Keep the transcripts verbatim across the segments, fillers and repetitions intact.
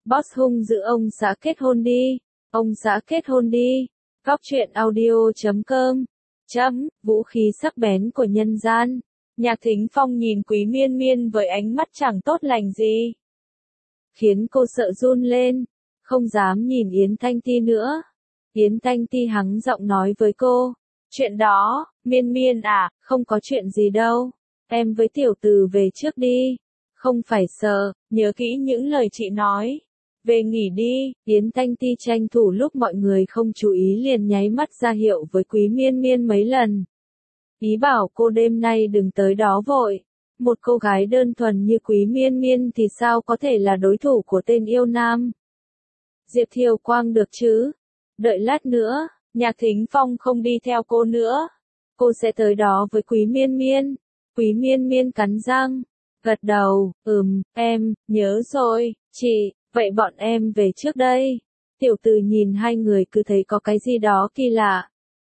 Boss hung dữ ông xã kết hôn đi. Ông xã kết hôn đi. Góc truyện audio chấm com. Chấm, vũ khí sắc bén của nhân gian. Nhạc Thính Phong nhìn Quý Miên Miên với ánh mắt chẳng tốt lành gì. Khiến cô sợ run lên. Không dám nhìn Yến Thanh Ti nữa. Yến Thanh Ti hắng giọng nói với cô. Chuyện đó, Miên Miên à, không có chuyện gì đâu. Em với tiểu từ về trước đi. Không phải sợ, nhớ kỹ những lời chị nói. Về nghỉ đi, Yến Thanh Ti tranh thủ lúc mọi người không chú ý liền nháy mắt ra hiệu với Quý Miên Miên mấy lần. Ý bảo cô đêm nay đừng tới đó vội. Một cô gái đơn thuần như Quý Miên Miên thì sao có thể là đối thủ của tên yêu nam. Diệp Thiều Quang được chứ? Đợi lát nữa, Nhạc Thính Phong không đi theo cô nữa. Cô sẽ tới đó với Quý Miên Miên. Quý Miên Miên cắn răng, gật đầu, ừm, em, nhớ rồi, chị, vậy bọn em về trước đây. Tiểu Từ nhìn hai người cứ thấy có cái gì đó kỳ lạ.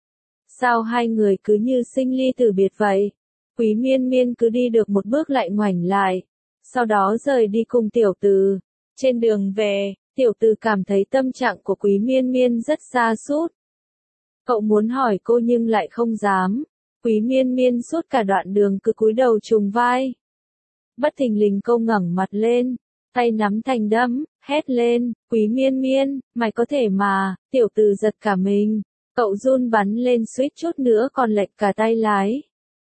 Sao hai người cứ như sinh ly tử biệt vậy? Quý Miên Miên cứ đi được một bước lại ngoảnh lại, sau đó rời đi cùng Tiểu Từ. Trên đường về, Tiểu Từ cảm thấy tâm trạng của Quý Miên Miên rất sa sút. Cậu muốn hỏi cô nhưng lại không dám. Quý Miên Miên suốt cả đoạn đường cứ cúi đầu trùng vai. Bất thình lình cô ngẩng mặt lên, tay nắm thành đấm, hét lên, Quý Miên Miên, mày có thể mà. Tiểu Từ giật cả mình, cậu run bắn lên suýt chút nữa còn lệch cả tay lái.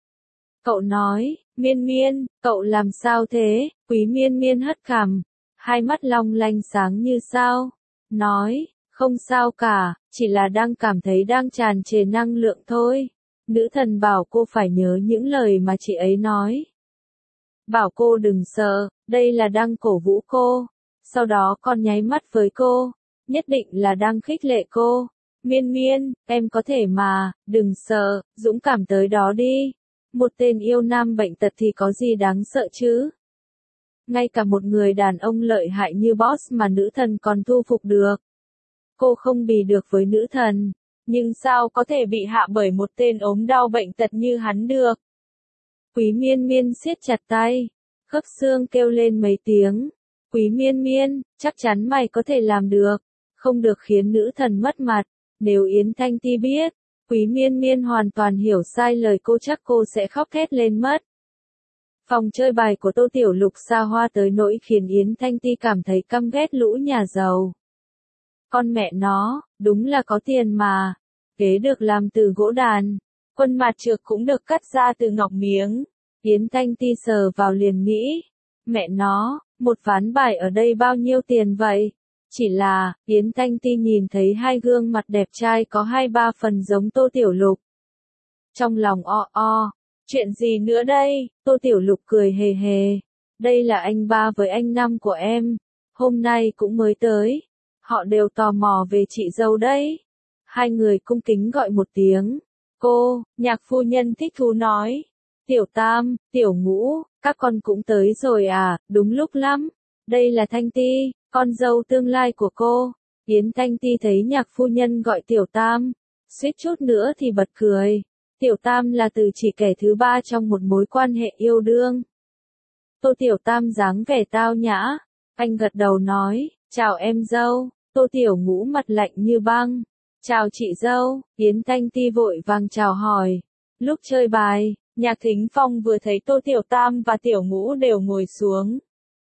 Cậu nói, Miên Miên, cậu làm sao thế? Quý Miên Miên hất cằm, hai mắt long lanh sáng như sao. Nói, không sao cả, chỉ là đang cảm thấy đang tràn trề năng lượng thôi. Nữ thần bảo cô phải nhớ những lời mà chị ấy nói. Bảo cô đừng sợ, đây là đang cổ vũ cô. Sau đó còn nháy mắt với cô, nhất định là đang khích lệ cô. Miên Miên, em có thể mà, đừng sợ, dũng cảm tới đó đi. Một tên yêu nam bệnh tật thì có gì đáng sợ chứ? Ngay cả một người đàn ông lợi hại như Boss mà nữ thần còn thu phục được. Cô không bì được với nữ thần, nhưng sao có thể bị hạ bởi một tên ốm đau bệnh tật như hắn được? Quý Miên Miên siết chặt tay, khớp xương kêu lên mấy tiếng. Quý Miên Miên, chắc chắn mày có thể làm được, không được khiến nữ thần mất mặt. Nếu Yến Thanh Ti biết, Quý Miên Miên hoàn toàn hiểu sai lời cô chắc cô sẽ khóc thét lên mất. Phòng chơi bài của Tô Tiểu Lục xa hoa tới nỗi khiến Yến Thanh Ti cảm thấy căm ghét lũ nhà giàu. Con mẹ nó, đúng là có tiền mà. Ghế được làm từ gỗ đàn, quân mạt trược cũng được cắt ra từ ngọc miếng. Yến Thanh Ti sờ vào liền nghĩ, mẹ nó, một ván bài ở đây bao nhiêu tiền vậy? Chỉ là, Yến Thanh Ti nhìn thấy hai gương mặt đẹp trai có hai ba phần giống Tô Tiểu Lục. Trong lòng o o, chuyện gì nữa đây? Tô Tiểu Lục cười hề hề, đây là anh ba với anh năm của em, hôm nay cũng mới tới. Họ đều tò mò về chị dâu đấy. Hai người cung kính gọi một tiếng. Cô, Nhạc phu nhân thích thú nói. Tiểu Tam, Tiểu Ngũ, các con cũng tới rồi à, đúng lúc lắm. Đây là Thanh Ti, con dâu tương lai của cô. Yến Thanh Ti thấy Nhạc phu nhân gọi Tiểu Tam, suýt chút nữa thì bật cười. Tiểu Tam là từ chỉ kẻ thứ ba trong một mối quan hệ yêu đương. Tô Tiểu Tam dáng vẻ tao nhã. Anh gật đầu nói, chào em dâu. Tô Tiểu Ngũ mặt lạnh như băng. Chào chị dâu. Yến Thanh Ti vội vàng chào hỏi. Lúc chơi bài, Nhạc Thính Phong vừa thấy Tô Tiểu Tam và Tiểu Ngũ đều ngồi xuống.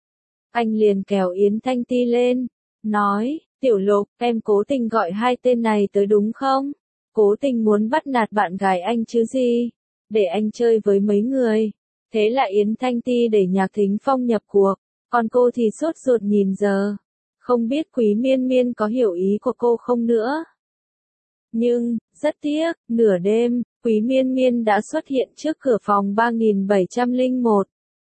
Anh liền kéo Yến Thanh Ti lên, nói, Tiểu Lục, em cố tình gọi hai tên này tới đúng không? Cố tình muốn bắt nạt bạn gái anh chứ gì? Để anh chơi với mấy người. Thế là Yến Thanh Ti để Nhạc Thính Phong nhập cuộc, còn cô thì sốt ruột nhìn giờ. Không biết Quý Miên Miên có hiểu ý của cô không nữa. Nhưng, rất tiếc, nửa đêm, Quý Miên Miên đã xuất hiện trước cửa phòng ba nghìn bảy trăm lẻ một.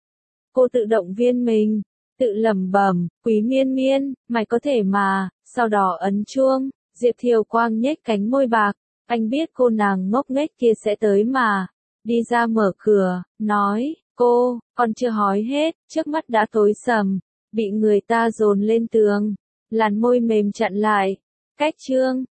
Cô tự động viên mình, tự lẩm bẩm, Quý Miên Miên, mày có thể mà, sau đó ấn chuông. Diệp Thiều Quang nhếch cánh môi bạc, anh biết cô nàng ngốc nghếch kia sẽ tới mà. Đi ra mở cửa, nói, cô, còn chưa hỏi hết, trước mắt đã tối sầm. Bị người ta dồn lên tường, làn môi mềm chặn lại. Cách chương